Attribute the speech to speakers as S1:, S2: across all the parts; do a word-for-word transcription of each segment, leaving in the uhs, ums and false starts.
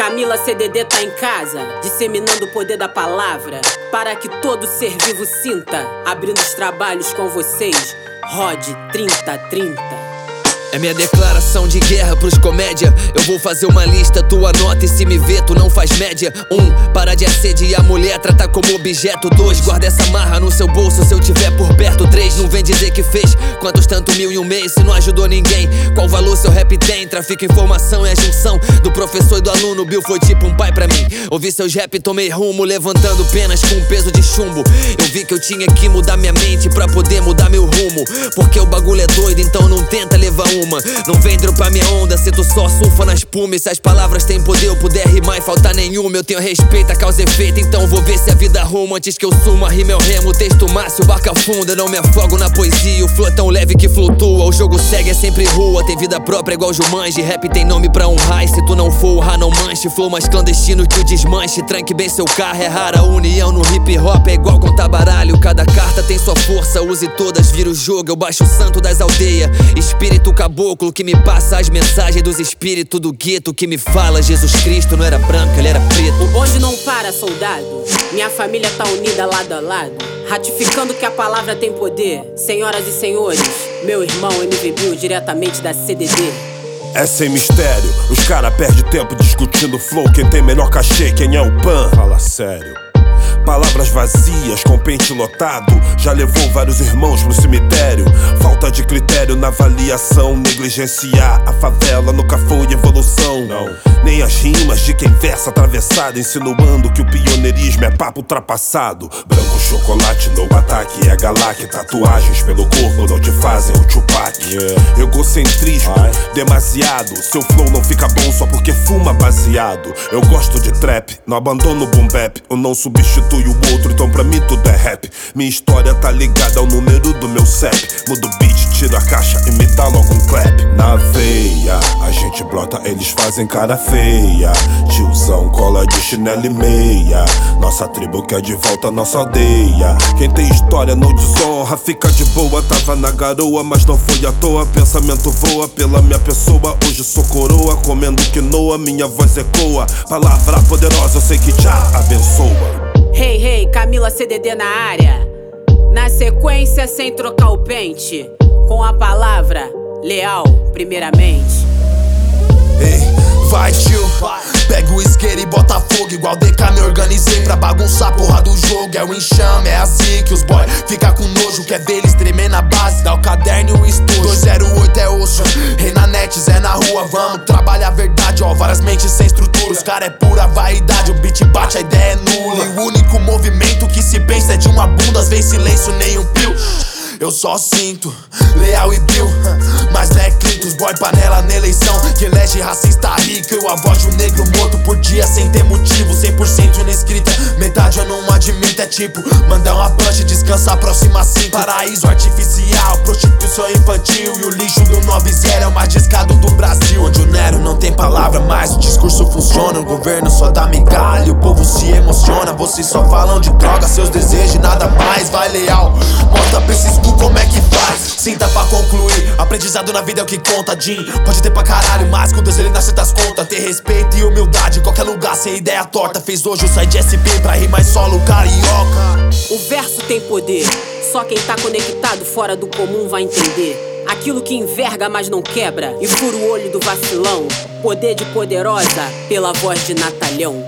S1: Camila C D D tá em casa, disseminando o poder da palavra, para que todo ser vivo sinta, abrindo os trabalhos com vocês. Rod trinta trinta.
S2: É minha declaração de guerra pros comédia. Eu vou fazer uma lista, tu anota e se me vê, tu não faz média. Um, para de assediar a mulher, trata como objeto. Dois, guarda essa marra no seu bolso se eu tiver por perto. Três, não vem dizer que fez quantos tanto mil em um mês se não ajudou ninguém. Qual valor seu rap tem? Tráfico, informação é a junção do professor e do aluno. Bill foi tipo um pai pra mim. Ouvi seus rap, tomei rumo, levantando penas com um peso de chumbo. Eu vi que eu tinha que mudar minha mente pra poder mudar meu rumo, porque o bagulho é doido, então não tenta levar uma. Não vem dropar minha onda se tu só surfa na espuma. E se as palavras têm poder, eu puder rimar e faltar nenhuma. Eu tenho respeito a causa e efeito, então vou ver se a vida arruma antes que eu suma. Rima é o remo, texto massa, o barco afunda. Não me afogo na poesia, o flow é tão leve que flutua. O jogo segue, é sempre rua, tem vida própria igual Jumanji. Rap tem nome pra honrar, e se tu não for honrar, não manche. Flow mais clandestino que o desmanche, tranque bem seu carro. É rara a união no hip hop, é igual contar baralho. Cada carta tem sua força, use todas, vira o jogo. Eu baixo o santo das aldeias, espírito caboclo que me passa as mensagens dos espíritos do gueto, que me fala Jesus Cristo não era branco, ele era preto.
S1: O bonde não para, soldado. Minha família tá unida lado a lado, ratificando que a palavra tem poder. Senhoras e senhores, meu irmão M V Bill, diretamente da C D D.
S3: É sem mistério, os cara perdem tempo discutindo flow. Quem tem melhor cachê, quem é o Pan? Fala sério. Palavras vazias com pente lotado, já levou vários irmãos pro cemitério. Falta de critério na avaliação, negligenciar a favela nunca foi evolução. Não. Nem as rimas de quem versa atravessado, insinuando que o pioneirismo é papo ultrapassado. Branco chocolate no ataque é galaque, tatuagens pelo corpo não te fazem o Tupac. Yeah. Egocentrismo Ai. demasiado, seu flow não fica bom só porque fuma baseado. Eu gosto de trap, não abandono o boom bap, eu não substituo e o outro, então pra mim tudo é rap. Minha história tá ligada ao número do meu C E P. Mudo o beat, tiro a caixa e me dá logo um clap. Na veia, a gente brota, eles fazem cara feia. Tiozão cola de chinelo e meia. Nossa tribo quer de volta nossa aldeia. Quem tem história não desonra, fica de boa. Tava na garoa, mas não foi à toa. Pensamento voa pela minha pessoa. Hoje sou coroa, comendo quinoa. Minha voz ecoa, palavra poderosa, eu sei que já abençoa.
S1: Hey, hey, Camila C D D na área. Na sequência, sem trocar o pente, com a palavra leal, primeiramente.
S4: Ei, vai tio, pega o isqueiro e bota fogo. Igual D K me organizei pra bagunçar a porra do jogo. É o enxame, é assim que os boy fica com nojo. Quer ver eles tremer na base, dá o caderno e o estojo. dois zero oito é osso, rei na net, Zé na rua. Vamos trabalhar a verdade, ó, várias mentes sem estrutura. Os cara é pura vaidade, o beat bate, a ideia é nula. E o único movimento que se pensa é de uma bunda. Às vezes silêncio, nem um pio. Eu só sinto leal e Bill, mas não é Clinton. Os boy panela na eleição, que elege racista rico. Eu a voz de um negro morto por dia sem ter motivo. Cem por cento inescrita, metade eu não admito. É tipo, mandar uma prancha e descansar próxima cinco. Paraíso artificial, prostituição infantil. E o lixo do nove zero é o mais discado do Brasil. Onde o Nero não tem palavra, mas o discurso funciona. O governo só dá migalha e o povo se emociona. Vocês só falam de droga, seus desejos e nada mais. Vai leal, mostra pra esses cu como é que faz. Sinta pra concluir, aprendizado na vida é o que conta, Jim. Pode ter pra caralho, mas com Deus ele nasce das contas. Ter respeito e humildade em qualquer lugar, sem ideia torta. Fez hoje o sai de S P pra rir mais solo carioca.
S1: O verso tem poder, só quem tá conectado fora do comum vai entender. Aquilo que enverga mas não quebra e fura o olho do vacilão. Poder de poderosa pela voz de Natalhão.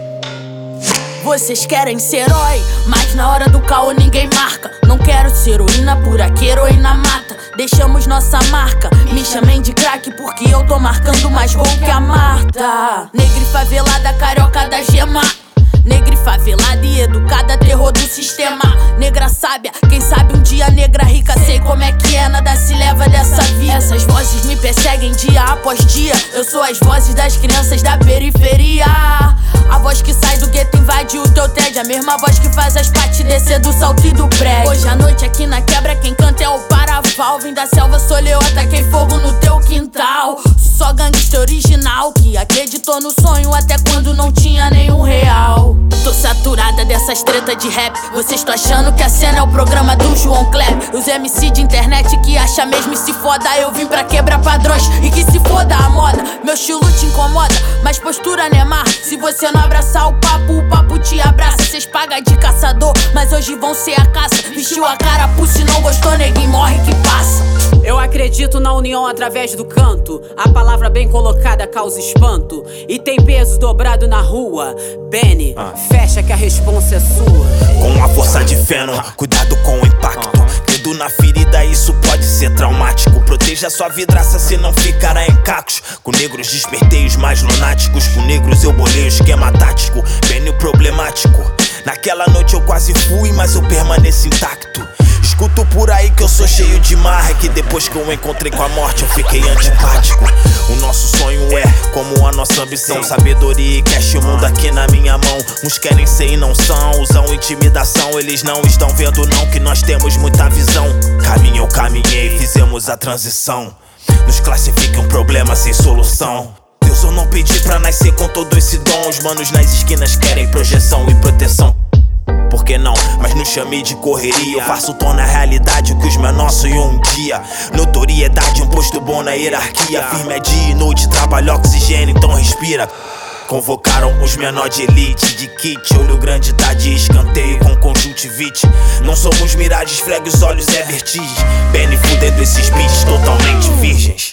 S5: Vocês querem ser herói, mas na hora do caô ninguém marca. Não quero ser heroína por aqui, heroína mata. Deixamos nossa marca, me chamem de craque porque eu tô marcando mais gol que a Marta. Negra e favelada, carioca da gema. Negra e favelada e educada, terror do sistema. Negra sábia, quem sabe um dia negra rica. Sei como é que é, nada se leva dessa vida. Essas vozes me perseguem dia após dia. Eu sou as vozes das crianças da periferia. A voz que sai do gueto invade o teu Ted, a mesma voz que faz as partes descer do salto e do prédio. Hoje à noite aqui na quebra quem canta é o Paraval. Vim da selva, sou leão, taquei fogo no teu quintal. Só gangster original que acreditou no sonho até quando não tinha nenhum real. Tô saturada dessas tretas de rap. Vocês tão achando que a cena é o programa do João Kleber. Os M C de internet que acha mesmo e se foda. Eu vim pra quebrar padrões e que se foda a moda. Meu estilo te incomoda, mas postura Neymar. Se você não abraçar o papo, o papo te abraça. Cês pagam de caçador, mas hoje vão ser a caça. Vestiu a carapuça e não gostou, neguinho morre que passa.
S1: Eu acredito na união através do canto. A palavra bem colocada causa espanto. E tem peso dobrado na rua. Benny, ah. fecha que a responsa é sua.
S6: Com a força de Venom, cuidado com o impacto. Dedo na ferida, isso pode ser traumático. Proteja sua vidraça se não ficará em cacos. Com negros despertei os mais lunáticos. Com negros eu bolei o esquema tático. Benny problemático. Naquela noite eu quase fui, mas eu permaneço intacto. Escuto por aí que eu sou cheio de marra. É que depois que eu encontrei com a morte eu fiquei antipático. O nosso sonho é como a nossa ambição. Sabedoria e cash, o mundo aqui na minha mão. Uns querem ser e não são, usam intimidação. Eles não estão vendo não que nós temos muita visão. Caminho eu caminhei, fizemos a transição. Nos classifica um problema sem solução. Deus, eu não pedi pra nascer com todo esse dom. Os manos nas esquinas querem projeção e proteção. Por que não? Mas não chamei de correria. Eu faço torna realidade o que os menores sonham um dia. Notoriedade, um posto bom na hierarquia. Firme é dia e noite, trabalho, oxigênio, então respira. Convocaram os menores de elite, de kit. Olho grande tá de escanteio com conjuntivite. Não somos miragens, fregue os olhos, é vertigem. Benny fudendo esses beats totalmente virgens.